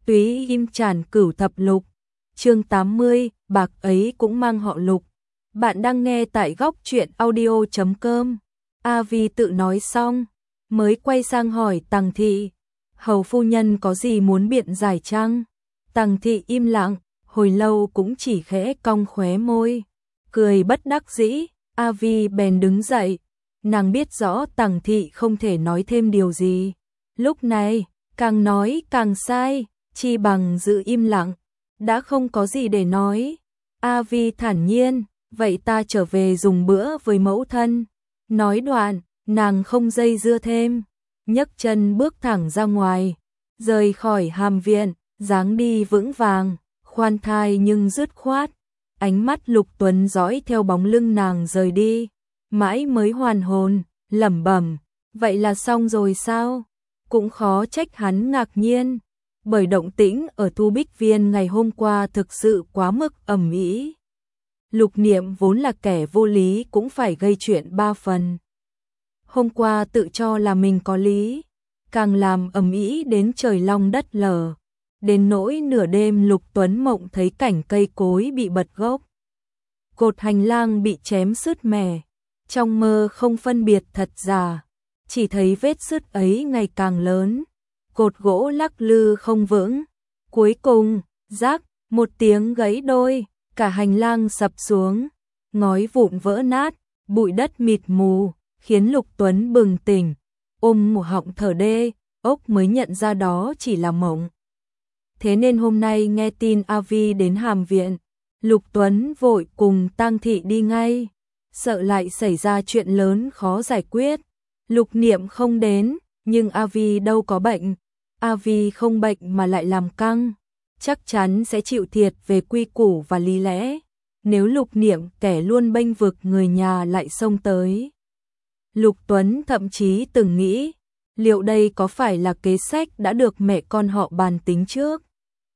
Túy im tràn cửu thập lục. Chương 80, bạc ấy cũng mang họ Lục. Bạn đang nghe tại góc truyện audio.com. A Vi tự nói xong, mới quay sang hỏi Tằng Thị, hầu phu nhân có gì muốn biện giải chăng? Tằng Thị im lặng, hồi lâu cũng chỉ khẽ cong khóe môi, cười bất đắc dĩ. A Vi bèn đứng dậy, nàng biết rõ Tằng Thị không thể nói thêm điều gì. Lúc này, càng nói càng sai, chi bằng giữ im lặng, đã không có gì để nói. A Vi thản nhiên, vậy ta trở về dùng bữa với mẫu thân. Nói đoạn, nàng không dây dưa thêm, nhấc chân bước thẳng ra ngoài, rời khỏi hàm viện, dáng đi vững vàng, khoan thai nhưng dứt khoát. Ánh mắt Lục Tuấn dõi theo bóng lưng nàng rời đi, mãi mới hoàn hồn, lẩm bẩm, vậy là xong rồi sao? Cũng khó trách hắn ngạc nhiên, bởi động tĩnh ở Thu Bích Viên ngày hôm qua thực sự quá mức ầm ĩ. Lục Niệm vốn là kẻ vô lý cũng phải gây chuyện ba phần. Hôm qua tự cho là mình có lý, càng làm ầm ĩ đến trời long đất lở, đến nỗi nửa đêm Lục Tuấn mộng thấy cảnh cây cối bị bật gốc, cột hành lang bị chém sứt mẻ, trong mơ không phân biệt thật giả, chỉ thấy vết sứt ấy ngày càng lớn, cột gỗ lắc lư không vững, cuối cùng, rắc, một tiếng gãy đôi, cả hành lang sập xuống, ngói vụn vỡ nát, bụi đất mịt mù, khiến Lục Tuấn bừng tỉnh, ôm một họng thở đê, ốc mới nhận ra đó chỉ là mộng. Thế nên hôm nay nghe tin A Vi đến hàm viện, Lục Tuấn vội cùng Tang Thị đi ngay, sợ lại xảy ra chuyện lớn khó giải quyết. Lục Niệm không đến, nhưng A Vi đâu có bệnh. A Vi không bệnh mà lại làm căng, chắc chắn sẽ chịu thiệt về quy củ và lý lẽ. Nếu Lục Niệm kẻ luôn bênh vực người nhà lại xông tới. Lục Tuấn thậm chí từng nghĩ, liệu đây có phải là kế sách đã được mẹ con họ bàn tính trước?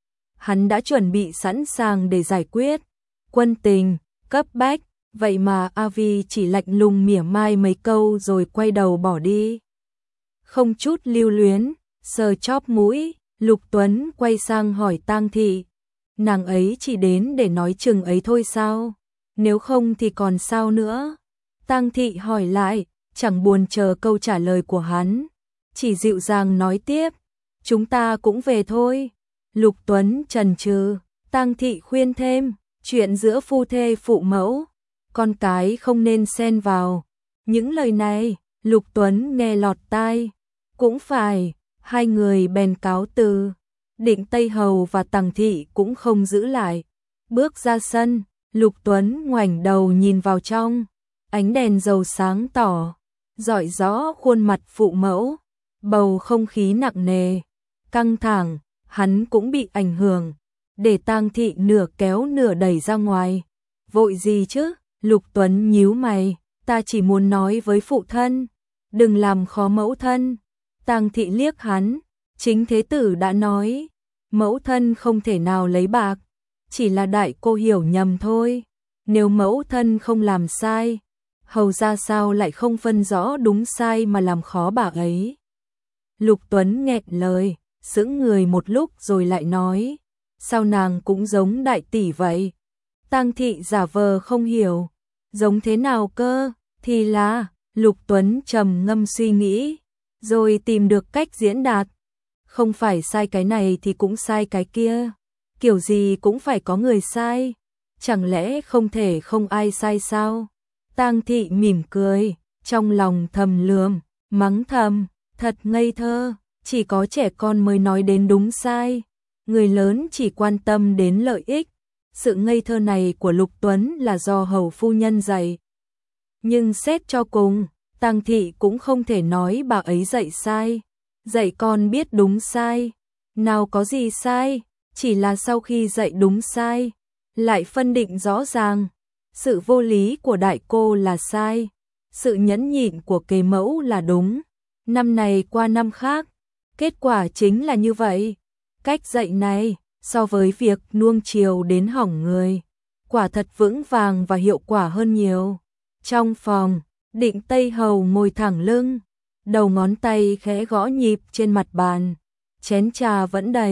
Hắn đã chuẩn bị sẵn sàng để giải quyết. Quân tình, cấp bách, vậy mà A Vi chỉ lạnh lùng mỉa mai mấy câu rồi quay đầu bỏ đi. Không chút lưu luyến, sờ chóp mũi, Lục Tuấn quay sang hỏi Tang Thị, nàng ấy chỉ đến để nói chừng ấy thôi sao? Nếu không thì còn sao nữa? Tang Thị hỏi lại, chẳng buồn chờ câu trả lời của hắn, chỉ dịu dàng nói tiếp, chúng ta cũng về thôi. Lục Tuấn chần chừ, Tang Thị khuyên thêm, chuyện giữa phu thê phụ mẫu, con cái không nên xen vào. Những lời này, Lục Tuấn nghe lọt tai, cũng phải, hai người bèn cáo từ. Định Tây Hầu và Tằng Thị cũng không giữ lại. Bước ra sân, Lục Tuấn ngoảnh đầu nhìn vào trong, ánh đèn dầu sáng tỏ, rọi rõ khuôn mặt phụ mẫu, bầu không khí nặng nề, căng thẳng, hắn cũng bị ảnh hưởng, để Tang Thị nửa kéo nửa đẩy ra ngoài. Vội gì chứ? Lục Tuấn nhíu mày, ta chỉ muốn nói với phụ thân, đừng làm khó mẫu thân. Tang Thị liếc hắn, chính thế tử đã nói, mẫu thân không thể nào lấy bạc, chỉ là đại cô hiểu nhầm thôi. Nếu mẫu thân không làm sai, hầu ra sao lại không phân rõ đúng sai mà làm khó bà ấy. Lục Tuấn nghẹn lời, sững người một lúc rồi lại nói, sao nàng cũng giống đại tỷ vậy? Tang Thị giả vờ không hiểu, giống thế nào cơ? Thì là, Lục Tuấn trầm ngâm suy nghĩ, rồi tìm được cách diễn đạt, không phải sai cái này thì cũng sai cái kia, kiểu gì cũng phải có người sai, chẳng lẽ không thể không ai sai sao? Tang Thị mỉm cười, trong lòng thầm lườm, mắng thầm, thật ngây thơ, chỉ có trẻ con mới nói đến đúng sai, người lớn chỉ quan tâm đến lợi ích. Sự ngây thơ này của Lục Tuấn là do hầu phu nhân dạy. Nhưng xét cho cùng, Tang Thị cũng không thể nói bà ấy dạy sai, dạy con biết đúng sai, nào có gì sai, chỉ là sau khi dạy đúng sai, lại phân định rõ ràng, sự vô lý của đại cô là sai, sự nhẫn nhịn của kế mẫu là đúng, năm này qua năm khác, kết quả chính là như vậy. Cách dạy này, so với việc nuông chiều đến hỏng người, quả thật vững vàng và hiệu quả hơn nhiều. Trong phòng, Định Tây Hầu ngồi thẳng lưng, đầu ngón tay khẽ gõ nhịp trên mặt bàn, chén trà vẫn đầy,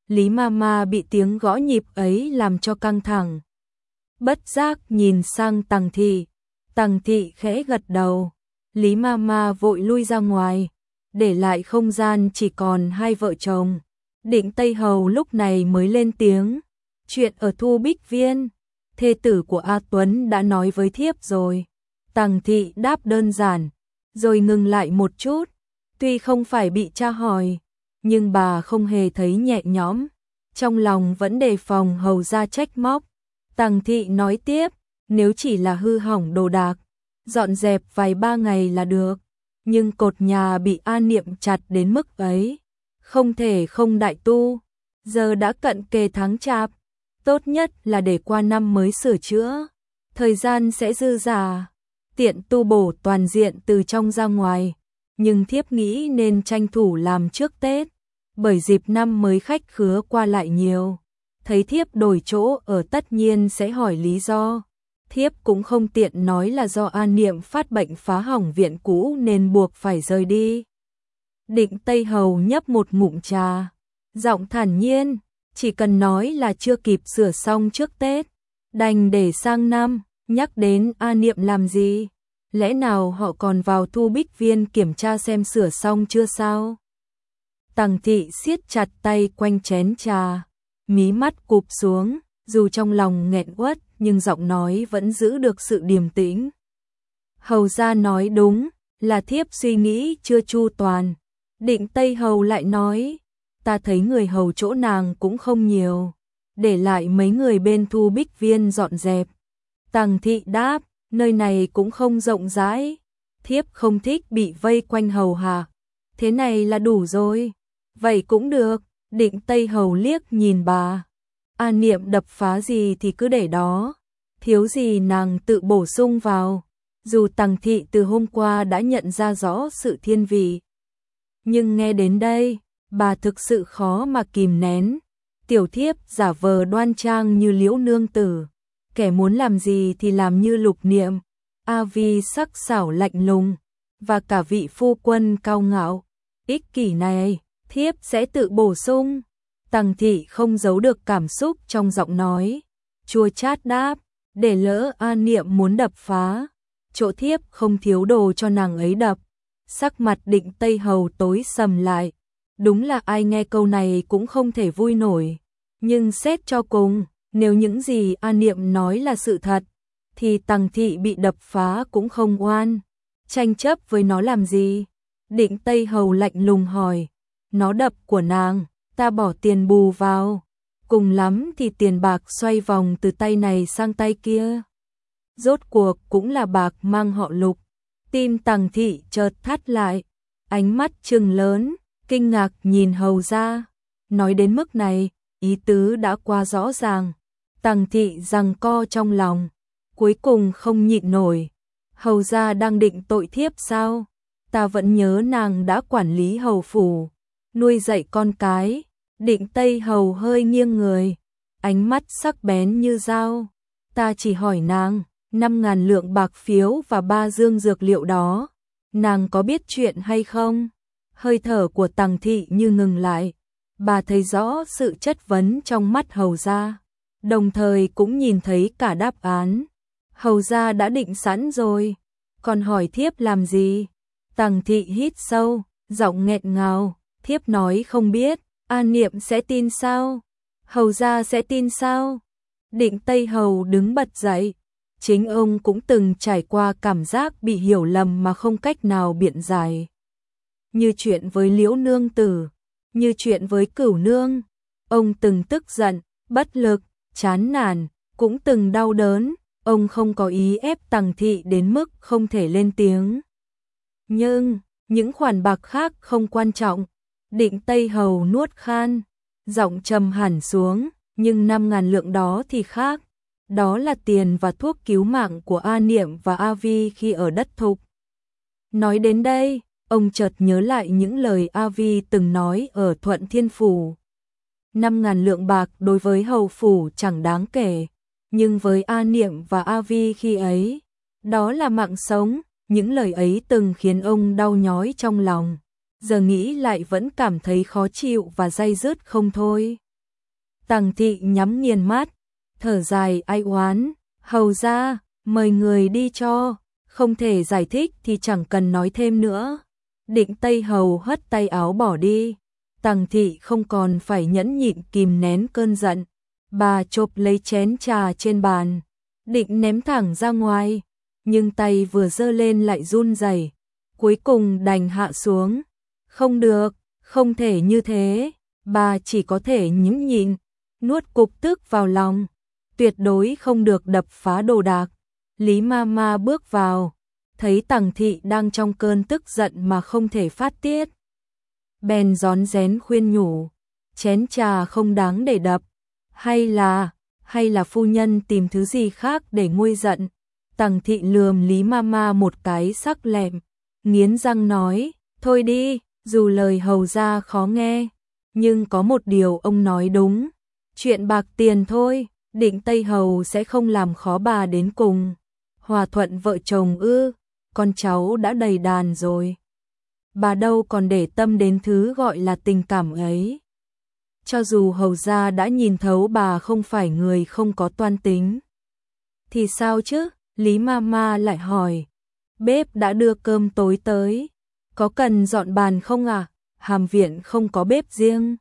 Lý Mama bị tiếng gõ nhịp ấy làm cho căng thẳng. Bất giác nhìn sang Tằng Thị. Tằng Thị khẽ gật đầu. Lý Mama vội lui ra ngoài, để lại không gian chỉ còn hai vợ chồng. Định Tây Hầu lúc này mới lên tiếng. Chuyện ở Thu Bích Viên, thê tử của A Tuấn đã nói với thiếp rồi. Tằng Thị đáp đơn giản, rồi ngừng lại một chút. Tuy không phải bị tra hỏi, nhưng bà không hề thấy nhẹ nhõm. Trong lòng vẫn đề phòng hầu ra trách móc. Tằng Thị nói tiếp, nếu chỉ là hư hỏng đồ đạc, dọn dẹp vài ba ngày là được. Nhưng cột nhà bị An Niệm chặt đến mức ấy, không thể không đại tu. Giờ đã cận kề tháng Chạp, tốt nhất là để qua năm mới sửa chữa. Thời gian sẽ dư dả, tiện tu bổ toàn diện từ trong ra ngoài. Nhưng thiếp nghĩ nên tranh thủ làm trước Tết, bởi dịp năm mới khách khứa qua lại nhiều. Thấy thiếp đổi chỗ ở tất nhiên sẽ hỏi lý do. Thiếp cũng không tiện nói là do An Niệm phát bệnh phá hỏng viện cũ nên buộc phải rời đi. Định Tây Hầu nhấp một ngụm trà, giọng thản nhiên, chỉ cần nói là chưa kịp sửa xong trước Tết, đành để sang năm. Nhắc đến An Niệm làm gì? Lẽ nào họ còn vào Thu Bích Viên kiểm tra xem sửa xong chưa sao? Tằng Thị siết chặt tay quanh chén trà, mí mắt cụp xuống, dù trong lòng nghẹn uất nhưng giọng nói vẫn giữ được sự điềm tĩnh. Hầu gia nói đúng, là thiếp suy nghĩ chưa chu toàn. Định Tây Hầu lại nói, ta thấy người hầu chỗ nàng cũng không nhiều, để lại mấy người bên Thu Bích Viên dọn dẹp. Tằng Thị đáp, nơi này cũng không rộng rãi, thiếp không thích bị vây quanh hầu hạ, thế này là đủ rồi. Vậy cũng được. Định Tây Hầu liếc nhìn bà. An Niệm đập phá gì thì cứ để đó, thiếu gì nàng tự bổ sung vào. Dù Tằng Thị từ hôm qua đã nhận ra rõ sự thiên vị, nhưng nghe đến đây, bà thực sự khó mà kìm nén. Tiểu thiếp giả vờ đoan trang như Liễu nương tử, kẻ muốn làm gì thì làm như Lục Niệm. A Vi sắc sảo lạnh lùng, và cả vị phu quân cao ngạo, ích kỷ này, thiếp sẽ tự bổ sung. Tằng Thị không giấu được cảm xúc trong giọng nói, chua chát đáp, để lỡ An Niệm muốn đập phá, chỗ thiếp không thiếu đồ cho nàng ấy đập. Sắc mặt Định Tây Hầu tối sầm lại, đúng là ai nghe câu này cũng không thể vui nổi. Nhưng xét cho cùng, nếu những gì An Niệm nói là sự thật, thì Tằng Thị bị đập phá cũng không oan. Tranh chấp với nó làm gì? Định Tây Hầu lạnh lùng hỏi, nó đập của nàng, ta bỏ tiền bù vào, cùng lắm thì tiền bạc xoay vòng từ tay này sang tay kia. Rốt cuộc cũng là bạc mang họ Lục. Tim Tằng Thị chợt thắt lại, ánh mắt trừng lớn, kinh ngạc nhìn hầu ra. Nói đến mức này, ý tứ đã quá rõ ràng. Tằng Thị giằng co trong lòng, cuối cùng không nhịn nổi. Hầu ra đang định tội thiếp sao? Ta vẫn nhớ nàng đã quản lý hầu phủ, nuôi dạy con cái. Định Tây Hầu hơi nghiêng người, ánh mắt sắc bén như dao. Ta chỉ hỏi nàng, 5.000 lượng bạc phiếu và 3 dương dược liệu đó, nàng có biết chuyện hay không? Hơi thở của Tằng Thị như ngừng lại, bà thấy rõ sự chất vấn trong mắt hầu gia, đồng thời cũng nhìn thấy cả đáp án. Hầu gia đã định sẵn rồi, còn hỏi thiếp làm gì? Tằng Thị hít sâu, giọng nghẹn ngào, thiếp nói không biết, An Niệm sẽ tin sao? Hầu gia sẽ tin sao? Định Tây Hầu đứng bật dậy, chính ông cũng từng trải qua cảm giác bị hiểu lầm mà không cách nào biện giải. Như chuyện với Liễu nương tử, như chuyện với Cửu nương, ông từng tức giận, bất lực, chán nản, cũng từng đau đớn. Ông không có ý ép Tằng Thị đến mức không thể lên tiếng. Nhưng, những khoản bạc khác không quan trọng. Định Tây Hầu nuốt khan, giọng trầm hẳn xuống, nhưng 5.000 lượng đó thì khác. Đó là tiền và thuốc cứu mạng của A Niệm và A Vi khi ở đất Thục. Nói đến đây, ông chợt nhớ lại những lời A Vi từng nói ở Thuận Thiên Phủ. 5.000 lượng bạc đối với hầu phủ chẳng đáng kể, nhưng với A Niệm và A Vi khi ấy, đó là mạng sống. Những lời ấy từng khiến ông đau nhói trong lòng, giờ nghĩ lại vẫn cảm thấy khó chịu và day dứt không thôi. Tằng thị nhắm nghiền mắt, thở dài ai oán, hầu ra, mời người đi cho, không thể giải thích thì chẳng cần nói thêm nữa. Định Tây Hầu hất tay áo bỏ đi, Tằng thị không còn phải nhẫn nhịn kìm nén cơn giận, bà chộp lấy chén trà trên bàn, định ném thẳng ra ngoài, nhưng tay vừa giơ lên lại run rẩy, cuối cùng đành hạ xuống. Không được, không thể như thế, bà chỉ có thể nhẫn nhịn, nuốt cục tức vào lòng, tuyệt đối không được đập phá đồ đạc. Lý Mama bước vào, thấy Tằng thị đang trong cơn tức giận mà không thể phát tiết. Bèn rón rén khuyên nhủ, chén trà không đáng để đập, hay là phu nhân tìm thứ gì khác để nguôi giận. Tằng thị lườm Lý Mama một cái sắc lẹm, nghiến răng nói, thôi đi, dù lời hầu gia khó nghe, nhưng có một điều ông nói đúng, chuyện bạc tiền thôi, Định Tây Hầu sẽ không làm khó bà đến cùng. Hòa thuận vợ chồng ư, con cháu đã đầy đàn rồi. Bà đâu còn để tâm đến thứ gọi là tình cảm ấy. Cho dù hầu gia đã nhìn thấu bà không phải người không có toan tính. Thì sao chứ? Lý Mama lại hỏi. Bếp đã đưa cơm tối tới. Có cần dọn bàn không à? Hàm viện không có bếp riêng.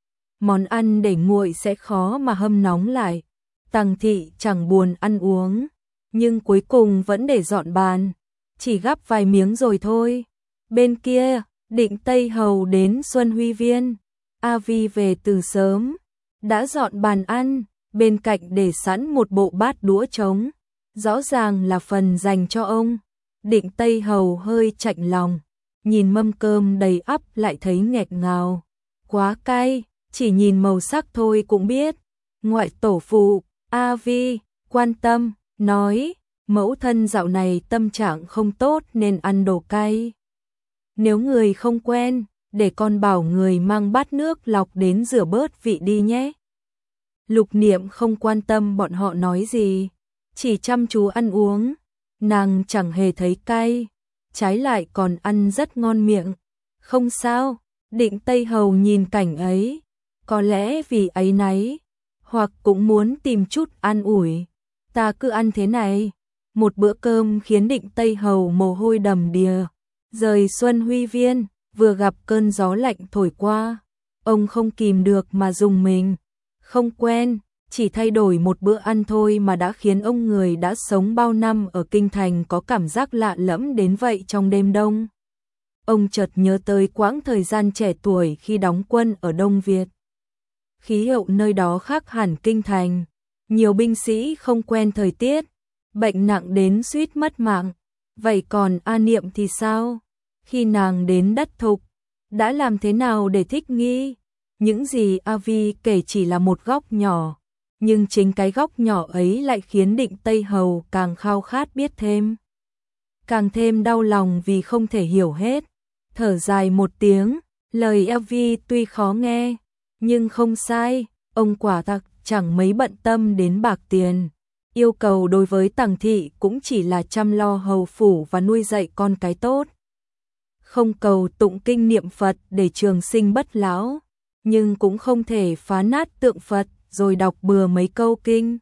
Món ăn để nguội sẽ khó mà hâm nóng lại. Tằng thị chẳng buồn ăn uống, nhưng cuối cùng vẫn để dọn bàn. Chỉ gắp vài miếng rồi thôi. Bên kia, Định Tây Hầu đến Xuân Huy Viên. A Vi về từ sớm, đã dọn bàn ăn, bên cạnh để sẵn một bộ bát đũa trống, rõ ràng là phần dành cho ông. Định Tây Hầu hơi chạnh lòng, nhìn mâm cơm đầy ắp lại thấy nghẹt ngào. Quá cay, chỉ nhìn màu sắc thôi cũng biết. Ngoại tổ phụ, A Vi, quan tâm, nói, mẫu thân dạo này tâm trạng không tốt nên ăn đồ cay. Nếu người không quen, để con bảo người mang bát nước lọc đến rửa bớt vị đi nhé. Lục Niệm không quan tâm bọn họ nói gì, chỉ chăm chú ăn uống, nàng chẳng hề thấy cay, trái lại còn ăn rất ngon miệng. Không sao, Định Tây Hầu nhìn cảnh ấy, có lẽ vì áy náy, hoặc cũng muốn tìm chút an ủi. Ta cứ ăn thế này. Một bữa cơm khiến Định Tây Hầu mồ hôi đầm đìa. Rời Xuân Huy Viên, vừa gặp cơn gió lạnh thổi qua, ông không kìm được mà rùng mình. Không quen, chỉ thay đổi một bữa ăn thôi mà đã khiến ông người đã sống bao năm ở kinh thành có cảm giác lạ lẫm đến vậy trong đêm đông. Ông chợt nhớ tới quãng thời gian trẻ tuổi khi đóng quân ở Đông Việt. Khí hậu nơi đó khác hẳn kinh thành, nhiều binh sĩ không quen thời tiết, bệnh nặng đến suýt mất mạng. Vậy còn A Niệm thì sao? Khi nàng đến đất Thục, đã làm thế nào để thích nghi? Những gì A Vi kể chỉ là một góc nhỏ, nhưng chính cái góc nhỏ ấy lại khiến Định Tây Hầu càng khao khát biết thêm. Càng thêm đau lòng vì không thể hiểu hết. Thở dài một tiếng, lời A Vi tuy khó nghe, nhưng không sai, ông quả thật chẳng mấy bận tâm đến bạc tiền. Yêu cầu đối với Tằng thị cũng chỉ là chăm lo hầu phủ và nuôi dạy con cái tốt. Không cầu tụng kinh niệm Phật để trường sinh bất lão, nhưng cũng không thể phá nát tượng Phật rồi đọc bừa mấy câu kinh.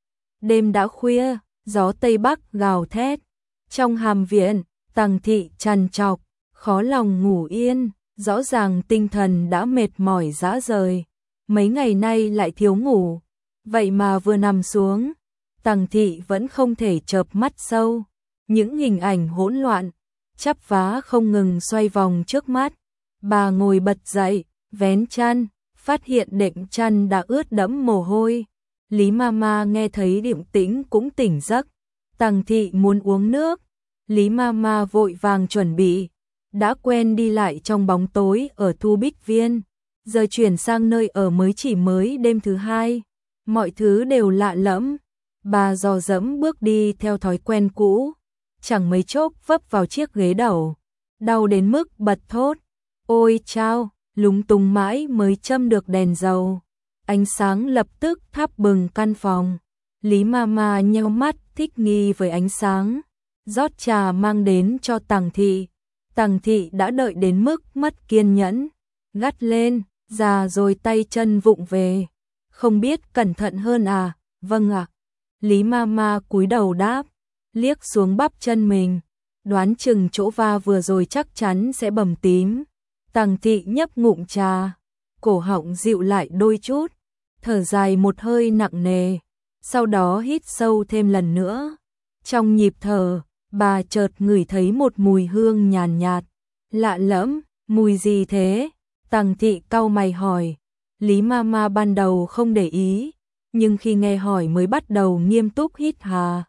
Đêm đã khuya, gió Tây Bắc gào thét. Trong hàm viện, Tằng thị trằn trọc, khó lòng ngủ yên, rõ ràng tinh thần đã mệt mỏi rã rời. Mấy ngày nay lại thiếu ngủ, vậy mà vừa nằm xuống, Tằng thị vẫn không thể chợp mắt sâu. Những hình ảnh hỗn loạn, chắp vá không ngừng xoay vòng trước mắt. Bà ngồi bật dậy, vén chăn, phát hiện đệm chăn đã ướt đẫm mồ hôi. Lý Mama nghe thấy Điềm Tĩnh cũng tỉnh giấc. Tằng thị muốn uống nước, Lý Mama vội vàng chuẩn bị. Đã quen đi lại trong bóng tối ở Thu Bích Viên, giờ chuyển sang nơi ở mới đêm thứ hai, mọi thứ đều lạ lẫm. Bà dò dẫm bước đi theo thói quen cũ, chẳng mấy chốc vấp vào chiếc ghế đầu, đau đến mức bật thốt. Ôi chao, lúng túng mãi mới châm được đèn dầu. Ánh sáng lập tức thắp bừng căn phòng. Lý Mama nheo mắt thích nghi với ánh sáng, rót trà mang đến cho Tằng thị. Tằng thị đã đợi đến mức mất kiên nhẫn, gắt lên, già rồi tay chân vụng về. Không biết cẩn thận hơn à? Vâng ạ. Lý Mama cúi đầu đáp, liếc xuống bắp chân mình, đoán chừng chỗ va vừa rồi chắc chắn sẽ bầm tím. Tằng Thị nhấp ngụm trà, cổ họng dịu lại đôi chút, thở dài một hơi nặng nề, sau đó hít sâu thêm lần nữa. Trong nhịp thở, bà chợt ngửi thấy một mùi hương nhàn nhạt, lạ lẫm. Mùi gì thế? Tằng Thị cau mày hỏi. Lý Mama ban đầu không để ý, nhưng khi nghe hỏi mới bắt đầu nghiêm túc hít hà.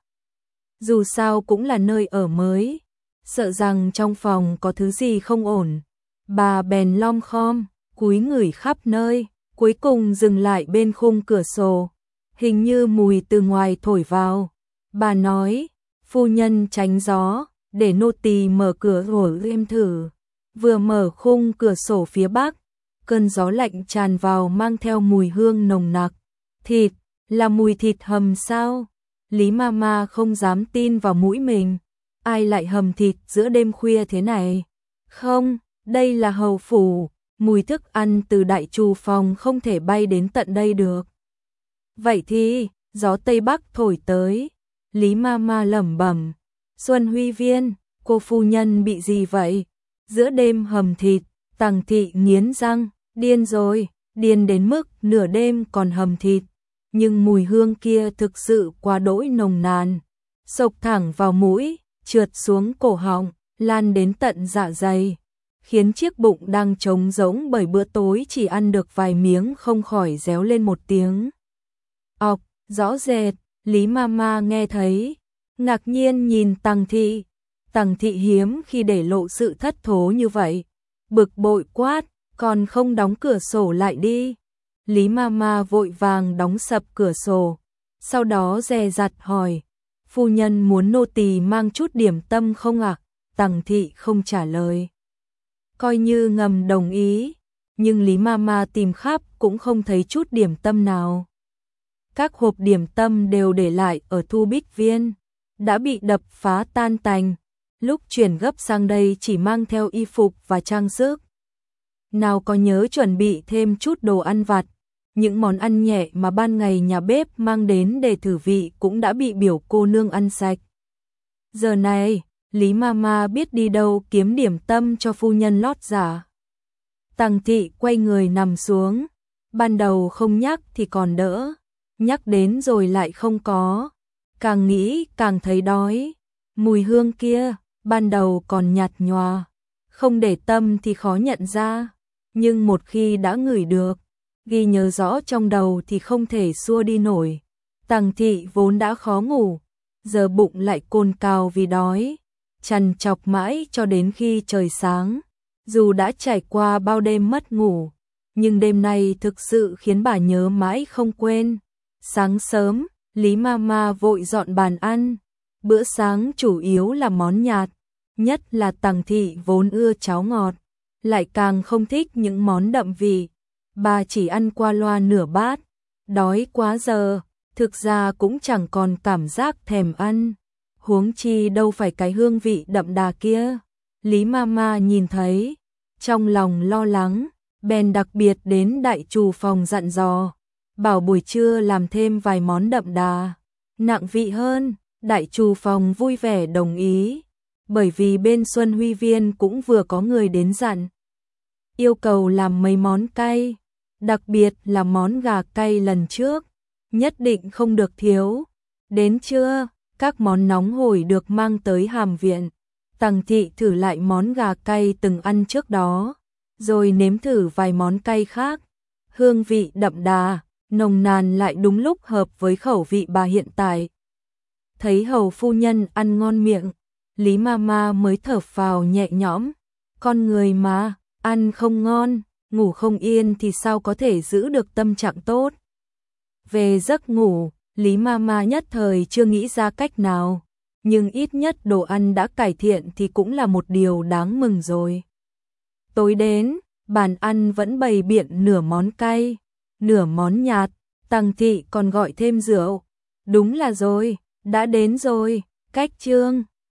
Dù sao cũng là nơi ở mới, sợ rằng trong phòng có thứ gì không ổn. Bà bèn lom khom, cúi ngửi khắp nơi, cuối cùng dừng lại bên khung cửa sổ. Hình như mùi từ ngoài thổi vào. Bà nói, phu nhân tránh gió, để nô tỳ mở cửa rồi em thử. Vừa mở khung cửa sổ phía bắc, cơn gió lạnh tràn vào mang theo mùi hương nồng nặc. Thịt, là mùi thịt hầm sao? Lý Mama không dám tin vào mũi mình. Ai lại hầm thịt giữa đêm khuya thế này? Không, đây là hầu phủ, mùi thức ăn từ đại trù phòng không thể bay đến tận đây được. Vậy thì, gió Tây Bắc thổi tới. Lý Mama lẩm bẩm. Xuân Huy Viên, cô phu nhân bị gì vậy? Giữa đêm hầm thịt, Tằng Thị nghiến răng, điên rồi, điên đến mức nửa đêm còn hầm thịt. Nhưng mùi hương kia thực sự quá đỗi nồng nàn, xộc thẳng vào mũi, trượt xuống cổ họng, lan đến tận dạ dày, khiến chiếc bụng đang trống rỗng bởi bữa tối chỉ ăn được vài miếng không khỏi réo lên một tiếng. Ọc, rõ rệt, Lý Mama nghe thấy, ngạc nhiên nhìn Tằng Thị. Tằng Thị hiếm khi để lộ sự thất thố như vậy, bực bội quát, còn không đóng cửa sổ lại đi. Lý Mama vội vàng đóng sập cửa sổ, sau đó dè dặt hỏi, phu nhân muốn nô tỳ mang chút điểm tâm không ạ? Tằng Thị không trả lời, coi như ngầm đồng ý, nhưng Lý Mama tìm khắp cũng không thấy chút điểm tâm nào. Các hộp điểm tâm đều để lại ở Thu Bích Viên, đã bị đập phá tan tành. Lúc chuyển gấp sang đây chỉ mang theo y phục và trang sức. Nào có nhớ chuẩn bị thêm chút đồ ăn vặt, những món ăn nhẹ mà ban ngày nhà bếp mang đến để thử vị cũng đã bị biểu cô nương ăn sạch. Giờ này, Lý Mama biết đi đâu kiếm điểm tâm cho phu nhân lót dạ. Tằng Thị quay người nằm xuống, ban đầu không nhắc thì còn đỡ, nhắc đến rồi lại không có, càng nghĩ càng thấy đói. Mùi hương kia, ban đầu còn nhạt nhòa, không để tâm thì khó nhận ra, nhưng một khi đã ngửi được, ghi nhớ rõ trong đầu thì không thể xua đi nổi. Tằng Thị vốn đã khó ngủ, giờ bụng lại cồn cào vì đói, trằn trọc mãi cho đến khi trời sáng. Dù đã trải qua bao đêm mất ngủ, nhưng đêm nay thực sự khiến bà nhớ mãi không quên. Sáng sớm, Lý Mama vội dọn bàn ăn. Bữa sáng chủ yếu là món nhạt, nhất là Tằng Thị vốn ưa cháo ngọt, lại càng không thích những món đậm vị. Bà chỉ ăn qua loa nửa bát, đói quá giờ, thực ra cũng chẳng còn cảm giác thèm ăn, huống chi đâu phải cái hương vị đậm đà kia. Lý Mama nhìn thấy, trong lòng lo lắng, bèn đặc biệt đến đại trù phòng dặn dò, bảo buổi trưa làm thêm vài món đậm đà, nặng vị hơn. Đại trù phòng vui vẻ đồng ý, bởi vì bên Xuân Huy Viên cũng vừa có người đến dặn, yêu cầu làm mấy món cay, đặc biệt là món gà cay lần trước, nhất định không được thiếu. Đến trưa, các món nóng hổi được mang tới hàm viện. Tằng Thị thử lại món gà cay từng ăn trước đó, rồi nếm thử vài món cay khác. Hương vị đậm đà, nồng nàn lại đúng lúc hợp với khẩu vị bà hiện tại. Thấy hầu phu nhân ăn ngon miệng, Lý Mama mới thở phào nhẹ nhõm. Con người mà, ăn không ngon, ngủ không yên thì sao có thể giữ được tâm trạng tốt. Về giấc ngủ, Lý Mama nhất thời chưa nghĩ ra cách nào, nhưng ít nhất đồ ăn đã cải thiện thì cũng là một điều đáng mừng rồi. Tối đến, bàn ăn vẫn bày biện nửa món cay, nửa món nhạt, Tằng Thị còn gọi thêm rượu. Đúng là rồi, đã đến rồi, cách trương.